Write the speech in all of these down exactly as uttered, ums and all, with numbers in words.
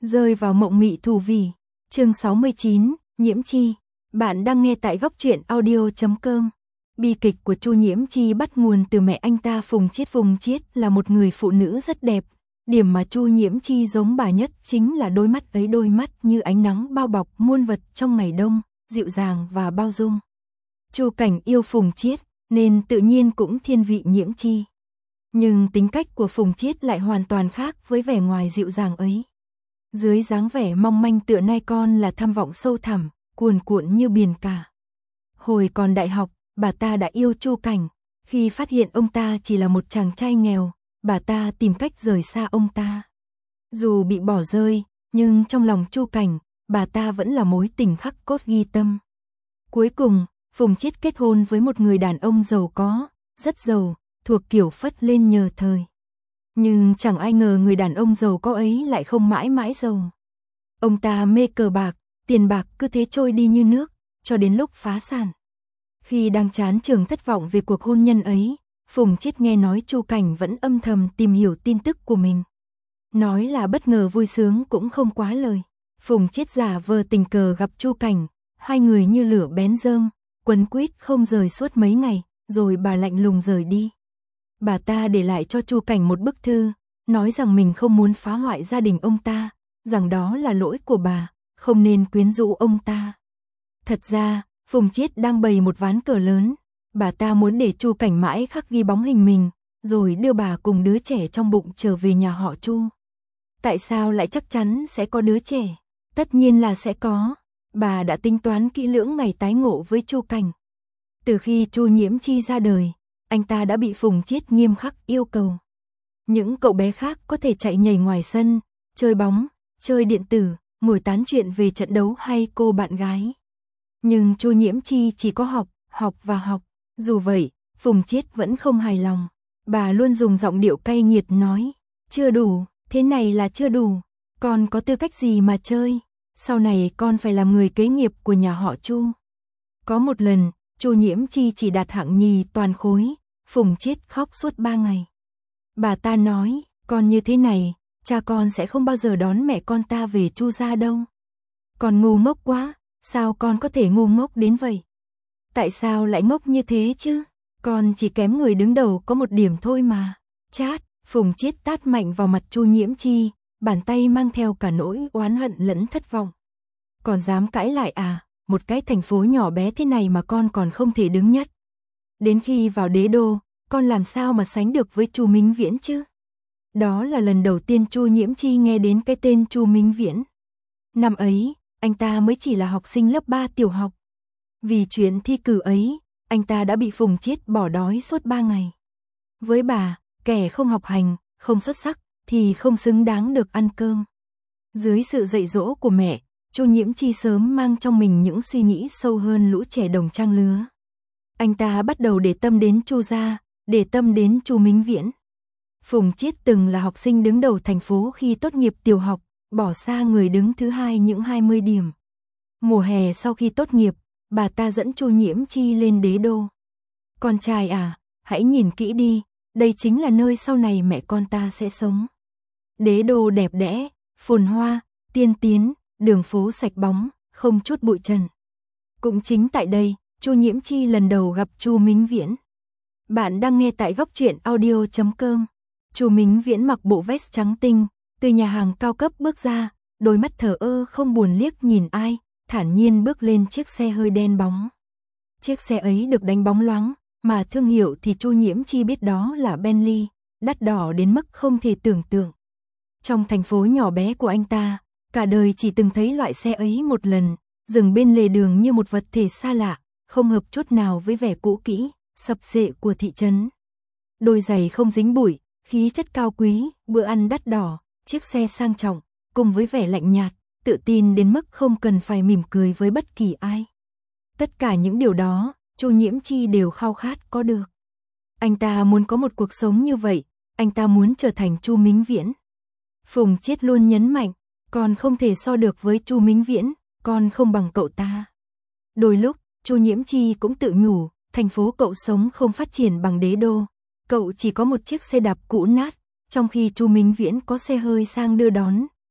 Rơi vào mộng mị thù vì. Chương sáu mươi chín, Nhiễm Chi. Bạn đang nghe tại góc truyện audio chấm com. Bi kịch của Chu Nhiễm Chi bắt nguồn từ mẹ anh ta Phùng Chiết. Phùng Chiết là một người phụ nữ rất đẹp. Điểm mà Chu Nhiễm Chi giống bà nhất chính là đôi mắt ấy, đôi mắt như ánh nắng bao bọc muôn vật trong ngày đông, dịu dàng và bao dung. Chu Cảnh yêu Phùng Chiết nên tự nhiên cũng thiên vị Nhiễm Chi. Nhưng tính cách của Phùng Chiết lại hoàn toàn khác với vẻ ngoài dịu dàng ấy. Dưới dáng vẻ mong manh tựa nai con là tham vọng sâu thẳm, cuồn cuộn như biển cả. Hồi còn đại học, bà ta đã yêu Chu Cảnh. Khi phát hiện ông ta chỉ là một chàng trai nghèo, bà ta tìm cách rời xa ông ta. Dù bị bỏ rơi, nhưng trong lòng Chu Cảnh, bà ta vẫn là mối tình khắc cốt ghi tâm. Cuối cùng, Phùng Chiết kết hôn với một người đàn ông giàu có, rất giàu, thuộc kiểu phất lên nhờ thời. Nhưng chẳng ai ngờ người đàn ông giàu có ấy lại không mãi mãi giàu. Ông ta mê cờ bạc, tiền bạc cứ thế trôi đi như nước, cho đến lúc phá sản. Khi đang chán chường thất vọng về cuộc hôn nhân ấy, Phùng Chiết nghe nói Chu Cảnh vẫn âm thầm tìm hiểu tin tức của mình. Nói là bất ngờ vui sướng cũng không quá lời. Phùng Chiết giả vờ tình cờ gặp Chu Cảnh, hai người như lửa bén rơm, quấn quýt không rời suốt mấy ngày, rồi bà lạnh lùng rời đi. Bà ta để lại cho Chu Cảnh một bức thư, nói rằng mình không muốn phá hoại gia đình ông ta, rằng đó là lỗi của bà, không nên quyến rũ ông ta. Thật ra, Phùng Chiết đang bày một ván cờ lớn, bà ta muốn để Chu Cảnh mãi khắc ghi bóng hình mình, rồi đưa bà cùng đứa trẻ trong bụng trở về nhà họ Chu. Tại sao lại chắc chắn sẽ có đứa trẻ? Tất nhiên là sẽ có. Bà đã tính toán kỹ lưỡng ngày tái ngộ với Chu Cảnh. Từ khi Chu Nhiễm Chi ra đời, anh ta đã bị Phùng Chiết nghiêm khắc yêu cầu. Những cậu bé khác có thể chạy nhảy ngoài sân, chơi bóng, chơi điện tử, ngồi tán chuyện về trận đấu hay cô bạn gái. Nhưng Chu Nhiễm Chi chỉ có học, học và học. Dù vậy, Phùng Chiết vẫn không hài lòng. Bà luôn dùng giọng điệu cay nghiệt nói, chưa đủ, thế này là chưa đủ, con có tư cách gì mà chơi, sau này con phải làm người kế nghiệp của nhà họ Chu. Có một lần, Chu Nhiễm Chi chỉ đạt hạng nhì toàn khối, Phùng Chiết khóc suốt ba ngày. Bà ta nói, con như thế này, cha con sẽ không bao giờ đón mẹ con ta về Chu gia đâu. Con ngu ngốc quá, sao con có thể ngu ngốc đến vậy? Tại sao lại ngốc như thế chứ? Con chỉ kém người đứng đầu có một điểm thôi mà. Chát, Phùng Chiết tát mạnh vào mặt Chu Nhiễm Chi, bàn tay mang theo cả nỗi oán hận lẫn thất vọng. Còn dám cãi lại à? Một cái thành phố nhỏ bé thế này mà con còn không thể đứng nhất. Đến khi vào đế đô, con làm sao mà sánh được với Chu Minh Viễn chứ? Đó là lần đầu tiên Chu Nhiễm Chi nghe đến cái tên Chu Minh Viễn. Năm ấy, anh ta mới chỉ là học sinh lớp ba tiểu học. Vì chuyện thi cử ấy, anh ta đã bị Phùng Chiết bỏ đói suốt ba ngày. Với bà, kẻ không học hành, không xuất sắc, thì không xứng đáng được ăn cơm. Dưới sự dạy dỗ của mẹ, Chu Nhiễm Chi sớm mang trong mình những suy nghĩ sâu hơn lũ trẻ đồng trang lứa. Anh ta bắt đầu để tâm đến Chu gia, để tâm đến Chu Minh Viễn. Phùng Chiết từng là học sinh đứng đầu thành phố khi tốt nghiệp tiểu học, bỏ xa người đứng thứ hai những hai mươi điểm. Mùa hè sau khi tốt nghiệp, bà ta dẫn Chu Nhiễm Chi lên đế đô. Con trai à, hãy nhìn kỹ đi, đây chính là nơi sau này mẹ con ta sẽ sống. Đế đô đẹp đẽ, phồn hoa, tiên tiến, đường phố sạch bóng, không chút bụi trần. Cũng chính tại đây, Chu Nhiễm Chi lần đầu gặp Chu Minh Viễn. Bạn đang nghe tại góc truyện audio chấm com. Chu Minh Viễn mặc bộ vest trắng tinh, từ nhà hàng cao cấp bước ra, đôi mắt thờ ơ không buồn liếc nhìn ai, thản nhiên bước lên chiếc xe hơi đen bóng. Chiếc xe ấy được đánh bóng loáng, mà thương hiệu thì Chu Nhiễm Chi biết đó là Bentley, đắt đỏ đến mức không thể tưởng tượng. Trong thành phố nhỏ bé của anh ta, cả đời chỉ từng thấy loại xe ấy một lần, dừng bên lề đường như một vật thể xa lạ, không hợp chút nào với vẻ cũ kỹ, sập xệ của thị trấn. Đôi giày không dính bụi, khí chất cao quý, bữa ăn đắt đỏ, chiếc xe sang trọng, cùng với vẻ lạnh nhạt, tự tin đến mức không cần phải mỉm cười với bất kỳ ai. Tất cả những điều đó, Chu Nhiễm Chi đều khao khát có được. Anh ta muốn có một cuộc sống như vậy, anh ta muốn trở thành Chu Minh Viễn. Phùng Chiết luôn nhấn mạnh, con không thể so được với Chu Minh Viễn, con không bằng cậu ta. Đôi lúc, Chu Nhiễm Chi cũng tự nhủ, thành phố cậu sống không phát triển bằng đế đô. Cậu chỉ có một chiếc xe đạp cũ nát, trong khi Chu Minh Viễn có xe hơi sang đưa đón,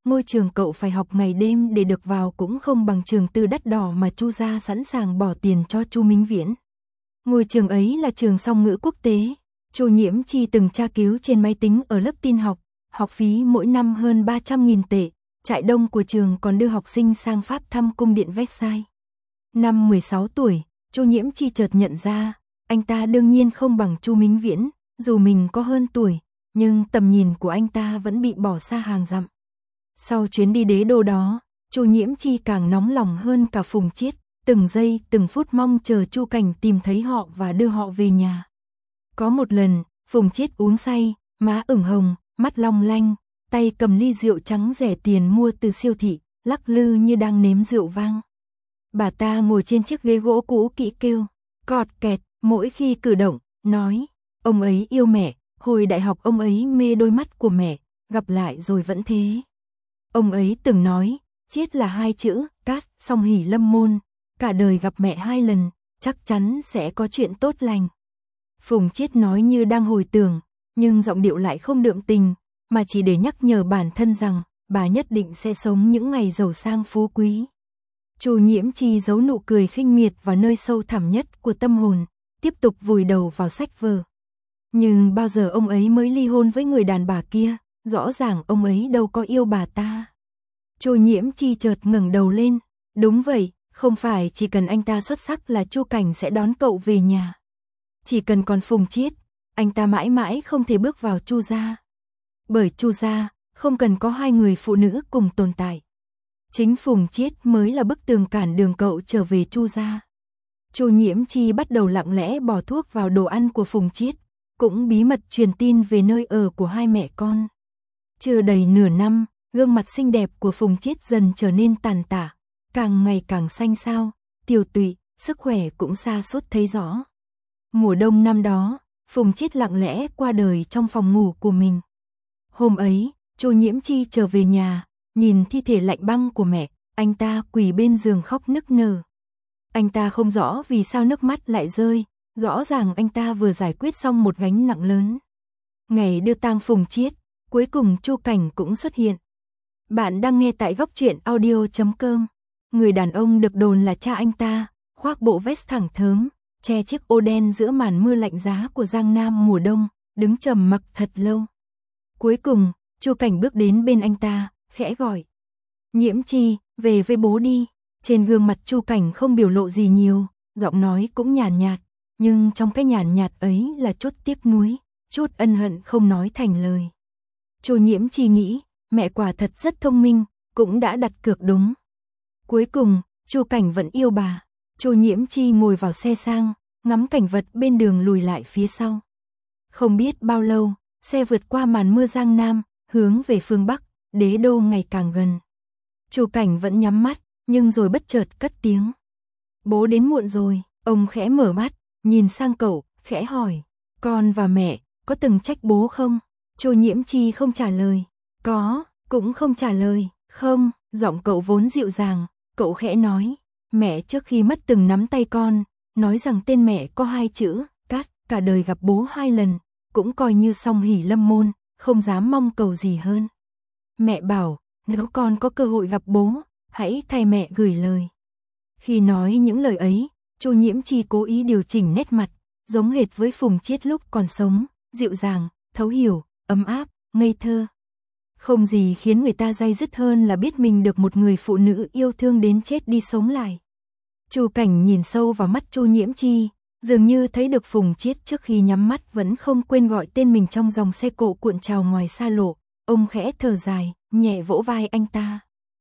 ngôi trường cậu phải học ngày đêm để được vào cũng không bằng trường tư đắt đỏ mà Chu gia sẵn sàng bỏ tiền cho Chu Minh Viễn. Ngôi trường ấy là trường song ngữ quốc tế. Chu Nhiễm Chi từng tra cứu trên máy tính ở lớp tin học, học phí mỗi năm hơn ba trăm nghìn tệ, trại đông của trường còn đưa học sinh sang Pháp thăm cung điện Versailles. Năm mười sáu tuổi, Chu Nhiễm Chi chợt nhận ra, anh ta đương nhiên không bằng Chu Minh Viễn, dù mình có hơn tuổi, nhưng tầm nhìn của anh ta vẫn bị bỏ xa hàng dặm. Sau chuyến đi đế đô đó, Chu Nhiễm Chi càng nóng lòng hơn cả Phùng Chiết, từng giây từng phút mong chờ Chu Cảnh tìm thấy họ và đưa họ về nhà. Có một lần, Phùng Chiết uống say, má ửng hồng, mắt long lanh, tay cầm ly rượu trắng rẻ tiền mua từ siêu thị, lắc lư như đang nếm rượu vang. Bà ta ngồi trên chiếc ghế gỗ cũ kỹ kêu, cọt kẹt, mỗi khi cử động, nói, ông ấy yêu mẹ, hồi đại học ông ấy mê đôi mắt của mẹ, gặp lại rồi vẫn thế. Ông ấy từng nói, Chiết là hai chữ, cát, song hỷ lâm môn, cả đời gặp mẹ hai lần, chắc chắn sẽ có chuyện tốt lành. Phùng Chiết nói như đang hồi tưởng, nhưng giọng điệu lại không đượm tình, mà chỉ để nhắc nhở bản thân rằng, bà nhất định sẽ sống những ngày giàu sang phú quý. Chu Nhiễm Chi giấu nụ cười khinh miệt vào nơi sâu thẳm nhất của tâm hồn, tiếp tục vùi đầu vào sách vở. Nhưng bao giờ ông ấy mới ly hôn với người đàn bà kia, rõ ràng ông ấy đâu có yêu bà ta. Chu Nhiễm Chi chợt ngẩng đầu lên, đúng vậy, không phải chỉ cần anh ta xuất sắc là Chu Cảnh sẽ đón cậu về nhà. Chỉ cần còn Phùng Chiết, anh ta mãi mãi không thể bước vào Chu gia. Bởi Chu gia, không cần có hai người phụ nữ cùng tồn tại. Chính Phùng Chiết mới là bức tường cản đường cậu trở về Chu gia. Chu Nhiễm Chi bắt đầu lặng lẽ bỏ thuốc vào đồ ăn của Phùng Chiết, cũng bí mật truyền tin về nơi ở của hai mẹ con. Chưa đầy nửa năm, gương mặt xinh đẹp của Phùng Chiết dần trở nên tàn tả, càng ngày càng xanh xao, tiều tụy, sức khỏe cũng sa sút thấy rõ. Mùa đông năm đó, Phùng Chiết lặng lẽ qua đời trong phòng ngủ của mình. Hôm ấy, Chu Nhiễm Chi trở về nhà, nhìn thi thể lạnh băng của mẹ, anh ta quỳ bên giường khóc nức nở. Anh ta không rõ vì sao nước mắt lại rơi, rõ ràng anh ta vừa giải quyết xong một gánh nặng lớn. Ngày đưa tang Phùng Chiết, cuối cùng Chu Cảnh cũng xuất hiện. Bạn đang nghe tại góc truyện audio chấm com. Người đàn ông được đồn là cha anh ta, khoác bộ vest thẳng thớm, che chiếc ô đen giữa màn mưa lạnh giá của Giang Nam mùa đông, đứng trầm mặc thật lâu. Cuối cùng, Chu Cảnh bước đến bên anh ta, khẽ gọi. Nhiễm Chi, về với bố đi. Trên gương mặt Chu Cảnh không biểu lộ gì nhiều, giọng nói cũng nhàn nhạt, nhưng trong cái nhàn nhạt ấy là chút tiếc nuối, chút ân hận không nói thành lời. Chu Nhiễm Chi nghĩ, mẹ quả thật rất thông minh, cũng đã đặt cược đúng. Cuối cùng, Chu Cảnh vẫn yêu bà. Chu Nhiễm Chi ngồi vào xe sang, ngắm cảnh vật bên đường lùi lại phía sau. Không biết bao lâu, xe vượt qua màn mưa Giang Nam, hướng về phương Bắc, đế đô ngày càng gần. Chu Cảnh vẫn nhắm mắt, nhưng rồi bất chợt cất tiếng. Bố đến muộn rồi, ông khẽ mở mắt, nhìn sang cậu, khẽ hỏi. Con và mẹ, có từng trách bố không? Chu Nhiễm Chi không trả lời. Có, cũng không trả lời. Không, giọng cậu vốn dịu dàng, cậu khẽ nói. Mẹ trước khi mất từng nắm tay con, nói rằng tên mẹ có hai chữ, cát, cả đời gặp bố hai lần, cũng coi như song hỷ lâm môn, không dám mong cầu gì hơn. Mẹ bảo, nếu con có cơ hội gặp bố, hãy thay mẹ gửi lời. Khi nói những lời ấy, Chu Nhiễm Chi cố ý điều chỉnh nét mặt, giống hệt với Phùng Chiết lúc còn sống, dịu dàng, thấu hiểu, ấm áp, ngây thơ. Không gì khiến người ta day dứt hơn là biết mình được một người phụ nữ yêu thương đến chết đi sống lại. Chu Cảnh nhìn sâu vào mắt Chu Nhiễm Chi, dường như thấy được Phùng Chiết trước khi nhắm mắt vẫn không quên gọi tên mình trong dòng xe cộ cuộn trào ngoài xa lộ. Ông khẽ thở dài, nhẹ vỗ vai anh ta.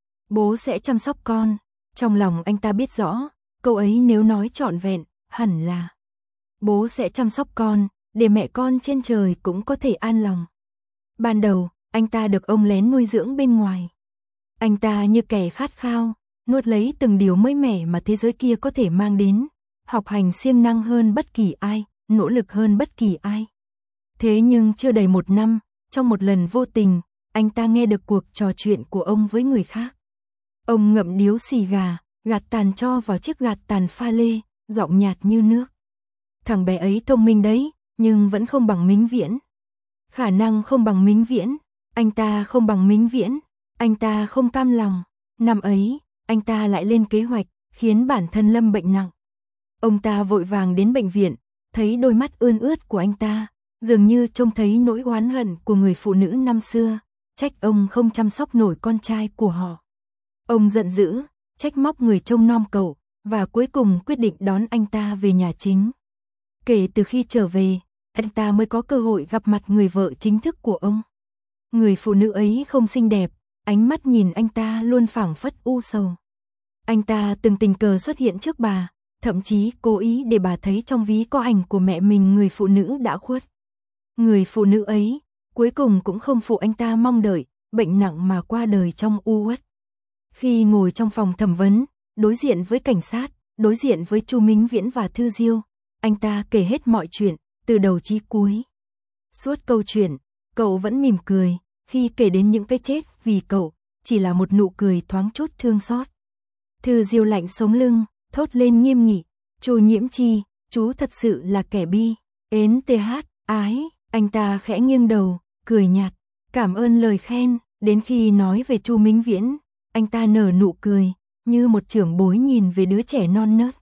Bố sẽ chăm sóc con. Trong lòng anh ta biết rõ, câu ấy nếu nói trọn vẹn, hẳn là bố sẽ chăm sóc con, để mẹ con trên trời cũng có thể an lòng. Ban đầu, anh ta được ông lén nuôi dưỡng bên ngoài. Anh ta như kẻ khát khao, nuốt lấy từng điều mới mẻ mà thế giới kia có thể mang đến, học hành siêng năng hơn bất kỳ ai, nỗ lực hơn bất kỳ ai. Thế nhưng chưa đầy một năm, trong một lần vô tình, anh ta nghe được cuộc trò chuyện của ông với người khác. Ông ngậm điếu xì gà, gạt tàn cho vào chiếc gạt tàn pha lê, giọng nhạt như nước. Thằng bé ấy thông minh đấy, nhưng vẫn không bằng Mính Viễn. Khả năng không bằng Mính Viễn, anh ta không bằng Mính Viễn, Anh ta không cam lòng, năm ấy, anh ta lại lên kế hoạch, khiến bản thân lâm bệnh nặng. Ông ta vội vàng đến bệnh viện, thấy đôi mắt ươn ướt của anh ta, dường như trông thấy nỗi oán hận của người phụ nữ năm xưa, trách ông không chăm sóc nổi con trai của họ. Ông giận dữ, trách móc người trông nom cậu, và cuối cùng quyết định đón anh ta về nhà chính. Kể từ khi trở về, anh ta mới có cơ hội gặp mặt người vợ chính thức của ông. Người phụ nữ ấy không xinh đẹp, ánh mắt nhìn anh ta luôn phảng phất u sầu. Anh ta từng tình cờ xuất hiện trước bà, thậm chí cố ý để bà thấy trong ví có ảnh của mẹ mình, người phụ nữ đã khuất. Người phụ nữ ấy, cuối cùng cũng không phụ anh ta mong đợi, bệnh nặng mà qua đời trong u uất. Khi ngồi trong phòng thẩm vấn, đối diện với cảnh sát, đối diện với Chu Mính Viễn và Thư Diêu, anh ta kể hết mọi chuyện, từ đầu chí cuối. Suốt câu chuyện, cậu vẫn mỉm cười, khi kể đến những cái chết vì cậu, chỉ là một nụ cười thoáng chút thương xót. Thư Diêu lạnh sống lưng, thốt lên nghiêm nghị, Chu Nhiễm Chi, chú thật sự là kẻ bi, ến th, ái, anh ta khẽ nghiêng đầu, cười nhạt, cảm ơn lời khen, đến khi nói về Chu Mính Viễn, anh ta nở nụ cười, như một trưởng bối nhìn về đứa trẻ non nớt.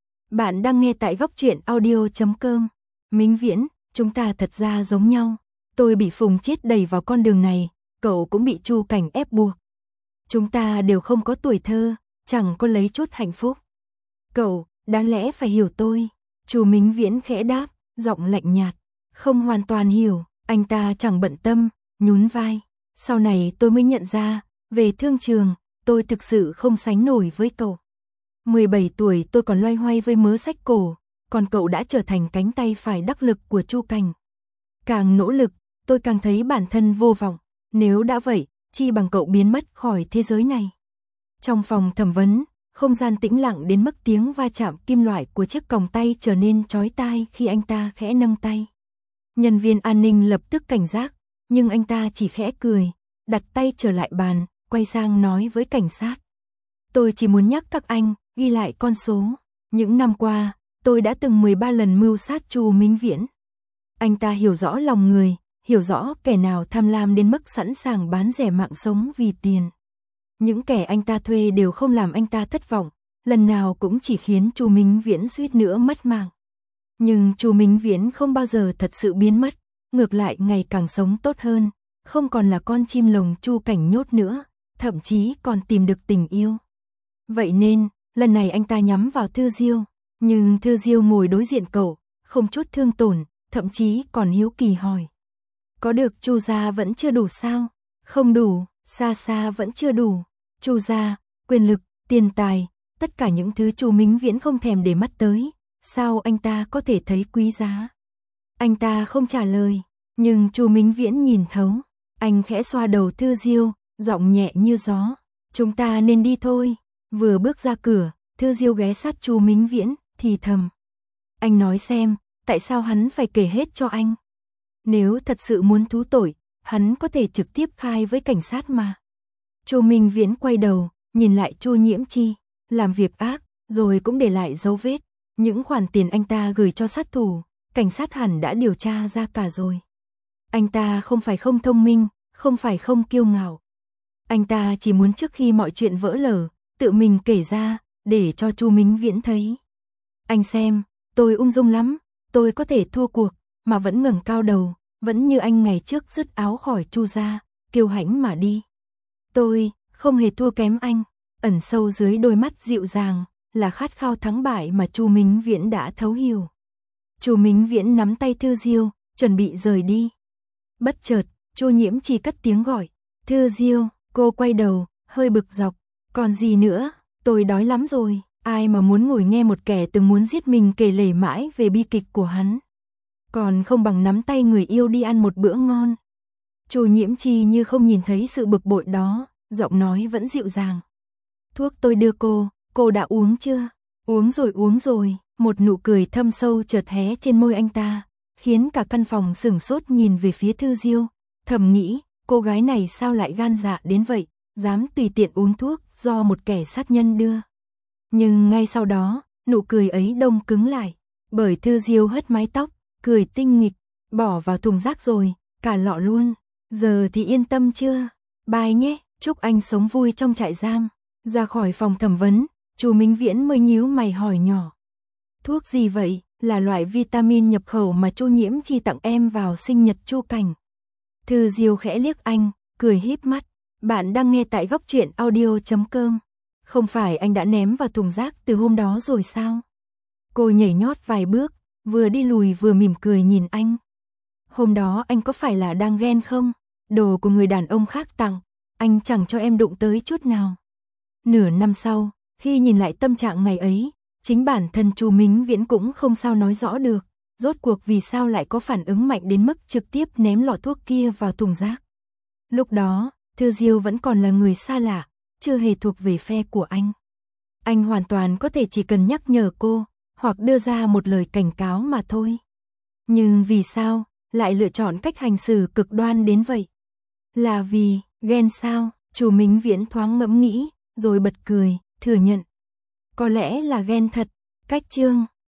Bạn đang nghe tại góc truyện audio chấm com. Mính Viễn, chúng ta thật ra giống nhau, tôi bị Phùng Chiết đẩy vào con đường này, cậu cũng bị Chu Cảnh ép buộc. Chúng ta đều không có tuổi thơ, chẳng có lấy chút hạnh phúc. Cậu, đáng lẽ phải hiểu tôi. Chu Mính Viễn khẽ đáp, giọng lạnh nhạt. Không hoàn toàn hiểu, anh ta chẳng bận tâm, nhún vai. Sau này tôi mới nhận ra, về thương trường, tôi thực sự không sánh nổi với cậu. mười bảy tuổi tôi còn loay hoay với mớ sách cổ, còn cậu đã trở thành cánh tay phải đắc lực của Chu Cảnh. Càng nỗ lực, tôi càng thấy bản thân vô vọng. Nếu đã vậy, chi bằng cậu biến mất khỏi thế giới này. Trong phòng thẩm vấn, không gian tĩnh lặng đến mức tiếng va chạm kim loại của chiếc còng tay trở nên chói tai khi anh ta khẽ nâng tay. Nhân viên an ninh lập tức cảnh giác, nhưng anh ta chỉ khẽ cười, đặt tay trở lại bàn, quay sang nói với cảnh sát. Tôi chỉ muốn nhắc các anh, ghi lại con số. Những năm qua, tôi đã từng mười ba lần mưu sát Chu Mính Viễn. Anh ta hiểu rõ lòng người, hiểu rõ kẻ nào tham lam đến mức sẵn sàng bán rẻ mạng sống vì tiền. Những kẻ anh ta thuê đều không làm anh ta thất vọng, lần nào cũng chỉ khiến Chu Mính Viễn suýt nữa mất mạng. Nhưng Chu Mính Viễn không bao giờ thật sự biến mất, ngược lại ngày càng sống tốt hơn, không còn là con chim lồng Chu Cảnh nhốt nữa, thậm chí còn tìm được tình yêu. Vậy nên, lần này anh ta nhắm vào Thư Diêu, nhưng Thư Diêu ngồi đối diện cậu, không chút thương tổn, thậm chí còn hiếu kỳ hỏi. Có được Chu gia vẫn chưa đủ sao? Không đủ, xa xa vẫn chưa đủ. Chu gia, quyền lực, tiền tài, tất cả những thứ Chu Mính Viễn không thèm để mắt tới, sao anh ta có thể thấy quý giá? Anh ta không trả lời, nhưng Chu Mính Viễn nhìn thấu, anh khẽ xoa đầu Thư Diêu, giọng nhẹ như gió. Chúng ta nên đi thôi. Vừa bước ra cửa, Thư Diêu ghé sát Chu Mính Viễn, thì thầm. Anh nói xem, tại sao hắn phải kể hết cho anh? Nếu thật sự muốn thú tội, hắn có thể trực tiếp khai với cảnh sát mà. Chu Mính Viễn quay đầu, nhìn lại Chu Nhiễm Chi, làm việc ác, rồi cũng để lại dấu vết. Những khoản tiền anh ta gửi cho sát thủ, cảnh sát hẳn đã điều tra ra cả rồi. Anh ta không phải không thông minh, không phải không kiêu ngạo. Anh ta chỉ muốn trước khi mọi chuyện vỡ lở, tự mình kể ra, để cho Chu Mính Viễn thấy. Anh xem, tôi ung dung lắm, tôi có thể thua cuộc, mà vẫn ngẩng cao đầu, vẫn như anh ngày trước dứt áo khỏi Chu gia, kiêu hãnh mà đi. Tôi, không hề thua kém anh, ẩn sâu dưới đôi mắt dịu dàng, là khát khao thắng bại mà Chu Mính Viễn đã thấu hiểu. Chu Mính Viễn nắm tay Thư Diêu, chuẩn bị rời đi. Bất chợt, Chu Nhiễm Chi cất tiếng gọi, Thư Diêu, cô quay đầu, hơi bực dọc, còn gì nữa, tôi đói lắm rồi, ai mà muốn ngồi nghe một kẻ từng muốn giết mình kể lể mãi về bi kịch của hắn. Còn không bằng nắm tay người yêu đi ăn một bữa ngon. Chu Nhiễm Chi như không nhìn thấy sự bực bội đó, giọng nói vẫn dịu dàng. Thuốc tôi đưa cô, cô đã uống chưa? Uống rồi uống rồi, một nụ cười thâm sâu chợt hé trên môi anh ta, khiến cả căn phòng sửng sốt nhìn về phía Thư Diêu, thầm nghĩ, cô gái này sao lại gan dạ đến vậy, dám tùy tiện uống thuốc do một kẻ sát nhân đưa. Nhưng ngay sau đó, nụ cười ấy đông cứng lại, bởi Thư Diêu hất mái tóc, cười tinh nghịch, bỏ vào thùng rác rồi, cả lọ luôn. Giờ thì yên tâm chưa? Bye nhé. chúc anh sống vui trong trại giam. Ra khỏi phòng thẩm vấn, Chu Minh Viễn mới nhíu mày hỏi nhỏ. Thuốc gì vậy? Là loại vitamin nhập khẩu mà Chu Nhiễm Chi tặng em vào sinh nhật Chu Cảnh. Thư Diêu khẽ liếc anh, cười híp mắt. Bạn đang nghe tại góc truyện audio chấm com. Không phải anh đã ném vào thùng rác từ hôm đó rồi sao? Cô nhảy nhót vài bước, vừa đi lùi vừa mỉm cười nhìn anh. Hôm đó anh có phải là đang ghen không? Đồ của người đàn ông khác tặng, anh chẳng cho em đụng tới chút nào. Nửa năm sau, khi nhìn lại tâm trạng ngày ấy, chính bản thân Chu Minh Viễn cũng không sao nói rõ được, rốt cuộc vì sao lại có phản ứng mạnh đến mức trực tiếp ném lọ thuốc kia vào thùng rác. Lúc đó, Thư Diêu vẫn còn là người xa lạ, chưa hề thuộc về phe của anh. Anh hoàn toàn có thể chỉ cần nhắc nhở cô, hoặc đưa ra một lời cảnh cáo mà thôi. Nhưng vì sao, lại lựa chọn cách hành xử cực đoan đến vậy? Là vì, ghen sao? Chu Minh Viễn thoáng ngẫm nghĩ, rồi bật cười, thừa nhận. Có lẽ là ghen thật. Cách chương